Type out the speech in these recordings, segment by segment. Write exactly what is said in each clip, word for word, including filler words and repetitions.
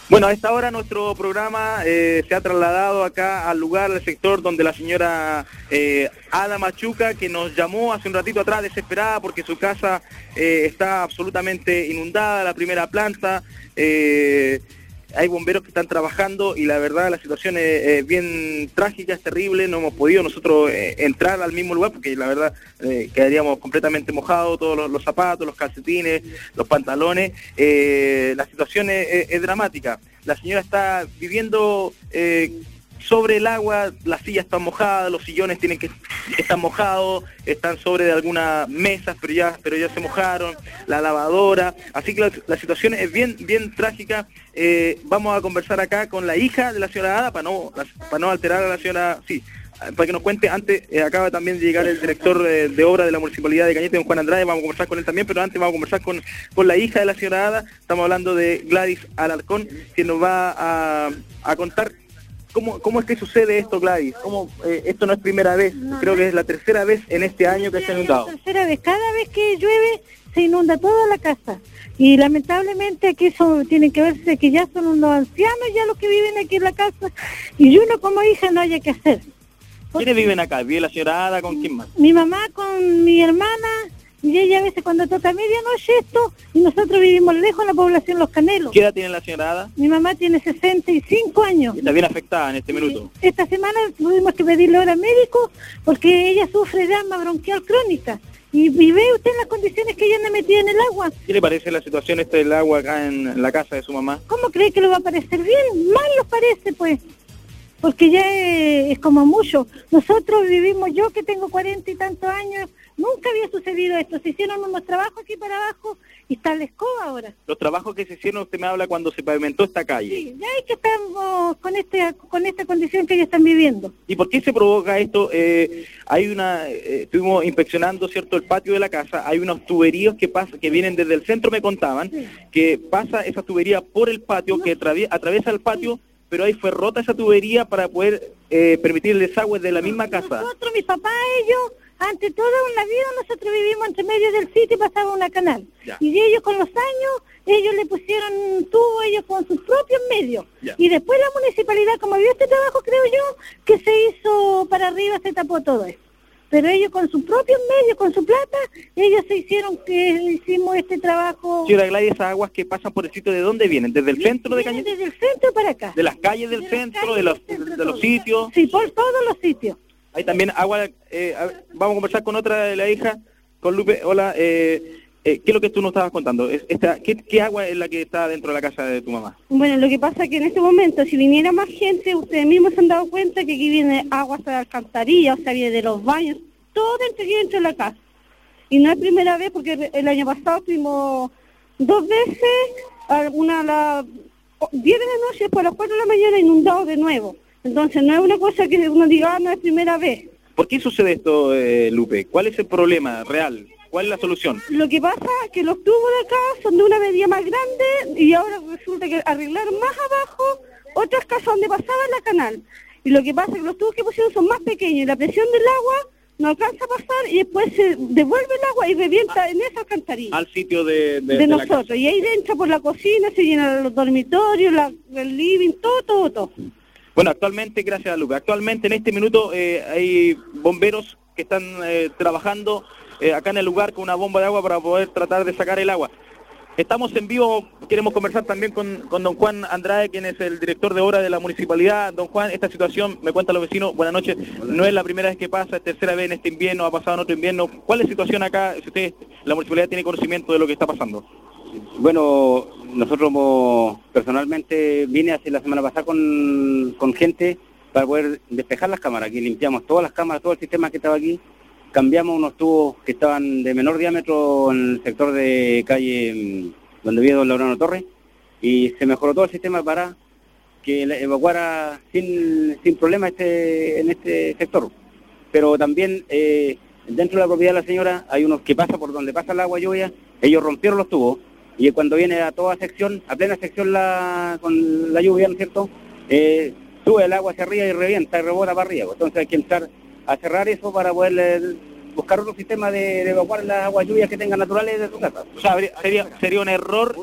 Bueno, a esta hora nuestro programa eh, se ha trasladado acá al lugar, al sector donde la señora eh, Ada Machuca, que nos llamó hace un ratito atrás desesperada porque su casa eh, está absolutamente inundada, la primera planta, eh, hay bomberos que están trabajando y la verdad la situación es, es bien trágica, es terrible, no hemos podido nosotros eh, entrar al mismo lugar porque la verdad eh, quedaríamos completamente mojados, todos los, los zapatos, los calcetines, los pantalones, eh, la situación es, es, es dramática. La señora está viviendo eh, sobre el agua, las sillas están mojadas, los sillones tienen que están mojados, están sobre de algunas mesas, pero ya pero ya se mojaron, la lavadora, así que la, la situación es bien bien trágica. Eh, vamos a conversar acá con la hija de la señora Ada para no para no alterar a la señora, sí, para que nos cuente. Antes eh, acaba también de llegar el director eh, de obra de la Municipalidad de Cañete, don Juan Andrade, vamos a conversar con él también, pero antes vamos a conversar con, con la hija de la señora Ada. Estamos hablando de Gladys Alarcón, que nos va a, a contar cómo, cómo es que sucede esto, Gladys. Cómo, eh, esto no es primera vez, no, creo que es la tercera vez en este año que se ha inundado. La tercera vez, cada vez que llueve se inunda toda la casa. Y lamentablemente aquí son, tienen que verse que ya son unos ancianos ya los que viven aquí en la casa, y uno como hija no haya que hacer. ¿Quiénes viven acá? ¿Vive la señora Ada con quién más? Mi mamá con mi hermana, y ella a veces cuando toca medianoche esto, y nosotros vivimos lejos en la población Los Canelos. ¿Qué edad tiene la señora Ada? Mi mamá tiene sesenta y cinco años. ¿Está bien afectada en este minuto? Esta semana tuvimos que pedirle hora al médico porque ella sufre de asma bronquial crónica. Y, y ve usted las condiciones que ella anda metida en el agua. ¿Qué le parece la situación esta del agua acá en la casa de su mamá? ¿Cómo cree que lo va a parecer bien? Mal lo parece, pues. Porque ya es, es como mucho. Nosotros vivimos, yo que tengo cuarenta y tantos años, nunca había sucedido esto. Se hicieron unos trabajos aquí para abajo y está la escoba ahora. Los trabajos que se hicieron, usted me habla cuando se pavimentó esta calle. Sí, ya es que estamos con este con esta condición que ellos están viviendo. ¿Y por qué se provoca esto? Eh, hay una, eh, estuvimos inspeccionando, ¿cierto?, el patio de la casa. Hay unos tuberíos que pasan, que vienen desde el centro, me contaban, sí, que pasa esa tubería por el patio, no, que atravie, atraviesa el patio. Sí. Pero ahí fue rota esa tubería para poder eh, permitir el desagüe de la misma casa. Nosotros, mis papás, ellos, ante toda una vida, nosotros vivimos entre medio del sitio y pasaba una canal. Ya. Y ellos con los años, ellos le pusieron tubo, ellos con sus propios medios. Ya. Y después la municipalidad, como vio este trabajo, creo yo, que se hizo para arriba, se tapó todo eso. Pero ellos con sus propios medios, con su plata, ellos se hicieron que hicimos este trabajo. Señora Gladys, esas aguas que pasan por el sitio, ¿de dónde vienen? ¿Desde el sí, centro de Cañete? Desde el centro para acá. ¿De las calles del de centro, calles de los, del centro, de los sitios? Sí, por todos los sitios. Hay también agua, eh, a ver, vamos a conversar con otra de la hija, con Lupe. Hola, eh, eh, ¿qué es lo que tú nos estabas contando? Esta, ¿qué, ¿Qué agua es la que está dentro de la casa de tu mamá? Bueno, lo que pasa es que en este momento, si viniera más gente, ustedes mismos se han dado cuenta que aquí viene agua hasta de alcantarilla, o sea, viene de los baños, todo dentro aquí dentro de la casa. Y no es primera vez, porque el año pasado tuvimos dos veces, una a las diez de la noche, después a las cuatro de la mañana inundado de nuevo. Entonces no es una cosa que uno diga, ah, no es primera vez. ¿Por qué sucede esto, eh, Lupe? ¿Cuál es el problema real? ¿Cuál es la solución? Lo que pasa es que los tubos de acá son de una medida más grande y ahora resulta que arreglaron más abajo otras casas donde pasaba la canal. Y lo que pasa es que los tubos que pusieron son más pequeños y la presión del agua no alcanza a pasar y después se devuelve el agua y revienta ah, en esa alcantarilla. Al sitio de, de, de, de nosotros. Y ahí entra por la cocina, se llenan los dormitorios, la, el living, todo, todo, todo. Bueno, actualmente, gracias a Lupe, actualmente en este minuto eh, hay bomberos que están eh, trabajando eh, acá en el lugar con una bomba de agua para poder tratar de sacar el agua. Estamos en vivo, queremos conversar también con, con don Juan Andrade, quien es el director de obra de la municipalidad. Don Juan, esta situación, me cuentan los vecinos, buenas noches, no es la primera vez que pasa, es tercera vez en este invierno, ha pasado en otro invierno. ¿Cuál es la situación acá, si usted, la municipalidad tiene conocimiento de lo que está pasando? Bueno, nosotros personalmente vine hace la semana pasada con, con gente para poder despejar las cámaras. Aquí limpiamos todas las cámaras, todo el sistema que estaba aquí. Cambiamos unos tubos que estaban de menor diámetro en el sector de calle donde vive don Laurano Torres y se mejoró todo el sistema para que evacuara sin, sin problema este, en este sector. Pero también eh, dentro de la propiedad de la señora hay unos que pasa por donde pasa el agua lluvia, ellos rompieron los tubos y cuando viene a toda sección, a plena sección la, con la lluvia, ¿no es cierto?, eh, sube el agua hacia arriba y revienta y rebota para arriba. Entonces hay que entrar a cerrar eso para poder eh, buscar otro sistema de, de evacuar las aguas lluvias que tengan naturales de su casa. O sea, sería, sería un error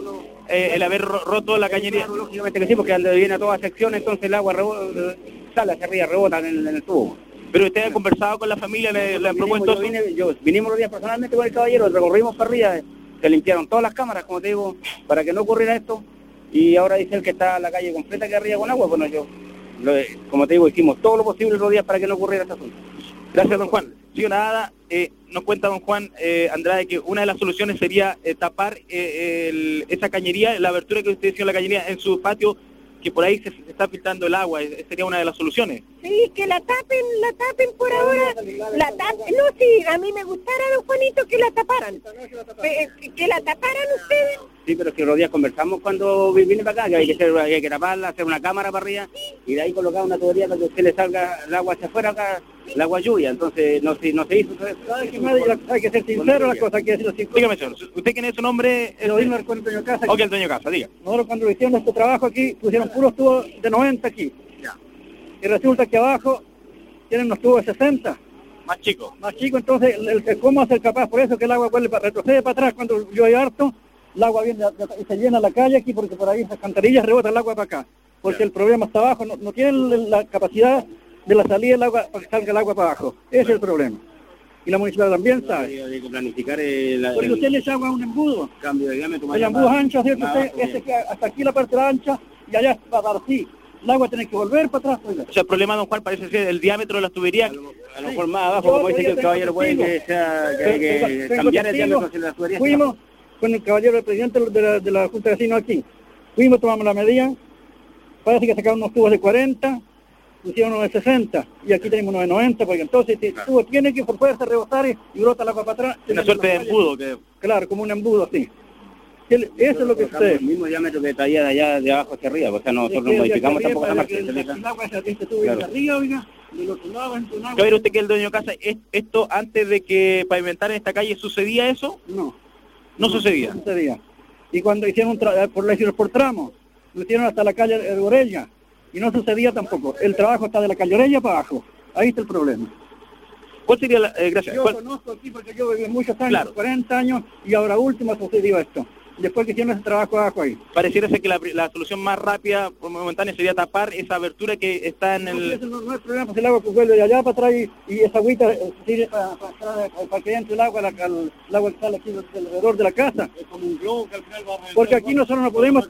eh, el haber roto la cañería. Lógicamente que sí, porque donde viene a toda sección, entonces el agua rebota, sale hacia arriba, rebota en el, en el tubo. Pero usted ha conversado con la familia, le, le han propuesto... Yo, vine, yo vinimos los días personalmente con el caballero, recorrimos para arriba, se limpiaron todas las cámaras, como te digo, para que no ocurriera esto, y ahora dice el que está la calle completa que arriba con agua. Bueno, yo, lo, como te digo, hicimos todo lo posible los días para que no ocurriera este asunto. Gracias, don Juan. Señora Ada, eh, nos cuenta don Juan eh, Andrade que una de las soluciones sería eh, tapar eh, el, esa cañería, la abertura que usted decía en la cañería en su patio, que por ahí se, se está filtrando el agua, eh, sería una de las soluciones. Sí, que la tapen, la tapen por ahora, la tapen, no, sí, a mí me gustara, don Juanito, que la taparan, que, que la taparan ustedes. Sí, pero si los días conversamos cuando vine para acá, que hay que, hacer, hay que taparla, hacer una cámara para arriba, y de ahí colocar una tubería para que usted le salga el agua hacia afuera, acá, el agua lluvia, entonces no se, no se hizo. Hay que, hay que ser sincero, las cosas hay que decirlo sincero. Dígame, señor, ¿usted quién es su nombre? El Odilmar con el dueño casa. Ok, el dueño casa, diga. Nosotros cuando hicieron nuestro trabajo aquí, pusieron puros tubos de noventa aquí. Ya. Y resulta que abajo tienen unos tubos de sesenta. Más chico. Más chico, entonces, el, el, ¿cómo hacer capaz? Por eso que el agua vuelve, retrocede para atrás cuando llueve harto. El agua viene y se llena la calle aquí porque por ahí esas cantarillas rebota el agua para acá. Porque el problema está abajo, no, no tienen la capacidad de la salida del agua para que salga el agua para abajo. Ese es el problema. Y la municipalidad también sabe. Hay que planificar el, porque usted le echa agua a un embudo. Cambio de diámetro. El embudo es ancho, ¿cierto? Usted, ese que hasta aquí la parte de la ancha y allá va a dar así. El agua tiene que volver para atrás. Oiga. O sea, el problema, don Juan, parece ser el diámetro de las tuberías. A lo, a lo mejor más abajo, como dice que el caballero puede que, sea, que, hay que cambiar el diámetro de las tuberías. Fuimos con el caballero, el presidente de la, de la Junta de Vecinos aquí. Fuimos, tomamos la medida. Parece que sacaron unos tubos de cuarenta, pusieron unos de sesenta, y aquí tenemos unos de noventa, porque entonces el claro. tubo tiene que por fuerza rebotar y, y brota el agua para atrás. Una suerte de embudo. Que... Claro, como un embudo así. Eso es lo que usted... El mismo diámetro que traía de allá de abajo hacia arriba, o sea, nosotros no modificamos tampoco esa marca. El agua este tubo de arriba, oiga, del otro lado, en tu agua. ¿Qué ver usted que el dueño de casa, esto antes de que pavimentaran esta calle, ¿sucedía eso? No. No, no sucedía. No sucedía. Y cuando hicieron un tra por, hicieron por tramos, lo hicieron hasta la calle Orella, y no sucedía tampoco. El trabajo está de la calle Orella para abajo. Ahí está el problema. ¿Cuál sería la... Eh, gracias. Yo ¿Cuál? conozco aquí porque yo viví muchos años, claro. cuarenta años, y ahora último sucedió esto. Después que hicieron ese trabajo abajo ahí. Pareciera ser que la, la solución más rápida, por momentánea, sería tapar esa abertura que está en el... No, eso no, no es problema, pues el agua que vuelve de allá para atrás y, y esa agüita eh, sirve para, para, para que entre el agua, la, el, el agua que sale aquí alrededor de la casa. Es como un globo que al final va a reventar. Porque aquí nosotros no podemos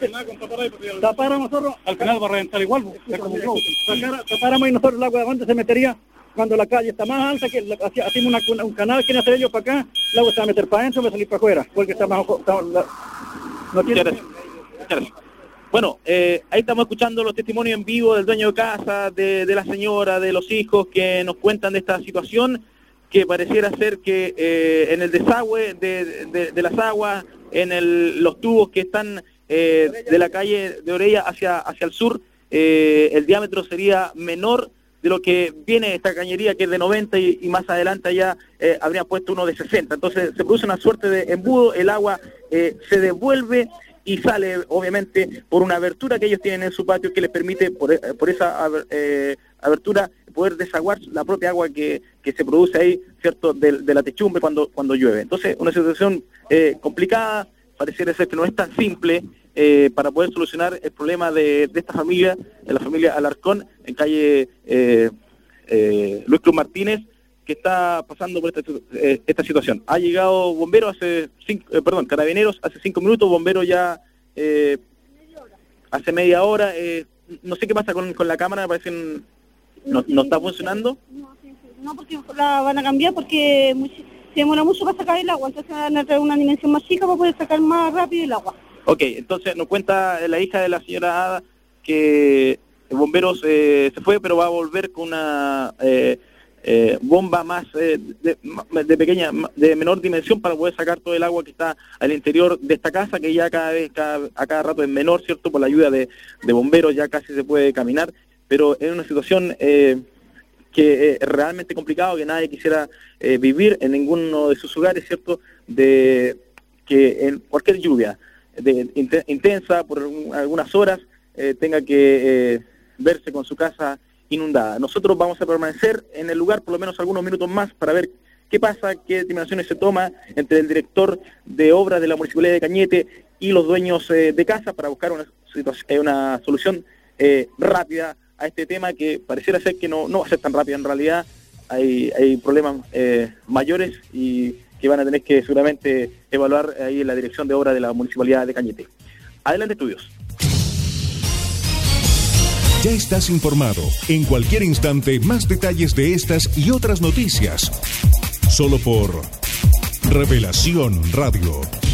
tapar a nosotros. Al final va a reventar igual, es como un globo. Tapáramos y nosotros el agua de aguante se metería cuando la calle está más alta, que hacemos una, una, un canal que hacer ellos para acá, el agua se va a meter para adentro y va a salir para afuera, porque está más... Está, la, no tiene... Muchas gracias. Muchas gracias. Bueno, eh, ahí estamos escuchando los testimonios en vivo del dueño de casa, de, de la señora, de los hijos que nos cuentan de esta situación, que pareciera ser que eh, en el desagüe de, de, de las aguas, en el, los tubos que están eh, de la calle de Orella hacia, hacia el sur, eh, el diámetro sería menor de lo que viene esta cañería, que es de noventa, y, y más adelante ya eh, habrían puesto uno de sesenta. Entonces se produce una suerte de embudo, el agua eh, se devuelve y sale obviamente por una abertura que ellos tienen en su patio que les permite por, por esa eh, abertura poder desaguar la propia agua que, que se produce ahí, ¿cierto?, de, de la techumbre cuando, cuando llueve. Entonces una situación eh, complicada, pareciera ser que no es tan simple eh, para poder solucionar el problema de, de esta familia, de la familia Alarcón, en calle eh, eh, Luis Cruz Martínez, que está pasando por esta, eh, esta situación. Ha llegado bomberos hace cinco, eh, perdón, carabineros hace cinco minutos, bomberos ya eh, hace media hora. Eh, no sé qué pasa con, con la cámara, parece que no, no está funcionando. No, no, porque la van a cambiar porque mucho, se demora mucho para sacar el agua, entonces van a traer una dimensión más chica para poder sacar más rápido el agua. Ok, entonces nos cuenta la hija de la señora Ada que el bomberos eh, se fue, pero va a volver con una eh, eh, bomba más eh, de, de pequeña, de menor dimensión para poder sacar todo el agua que está al interior de esta casa, que ya cada vez, cada, a cada rato es menor, ¿cierto? Por la ayuda de, de bomberos ya casi se puede caminar, pero es una situación eh, que es realmente complicado, que nadie quisiera eh, vivir en ninguno de sus hogares, ¿cierto? De que en cualquier lluvia de, intensa por algunas horas eh, tenga que eh, verse con su casa inundada. Nosotros vamos a permanecer en el lugar por lo menos algunos minutos más para ver qué pasa, qué determinaciones se toma entre el director de obras de la Municipalidad de Cañete y los dueños eh, de casa para buscar una, situación, una solución eh, rápida a este tema que pareciera ser que no, no va a ser tan rápida en realidad. Hay, hay problemas eh, mayores y que van a tener que seguramente evaluar ahí en la dirección de obra de la Municipalidad de Cañete. Adelante, estudios. Ya estás informado. En cualquier instante, más detalles de estas y otras noticias. Solo por Revelación Radio.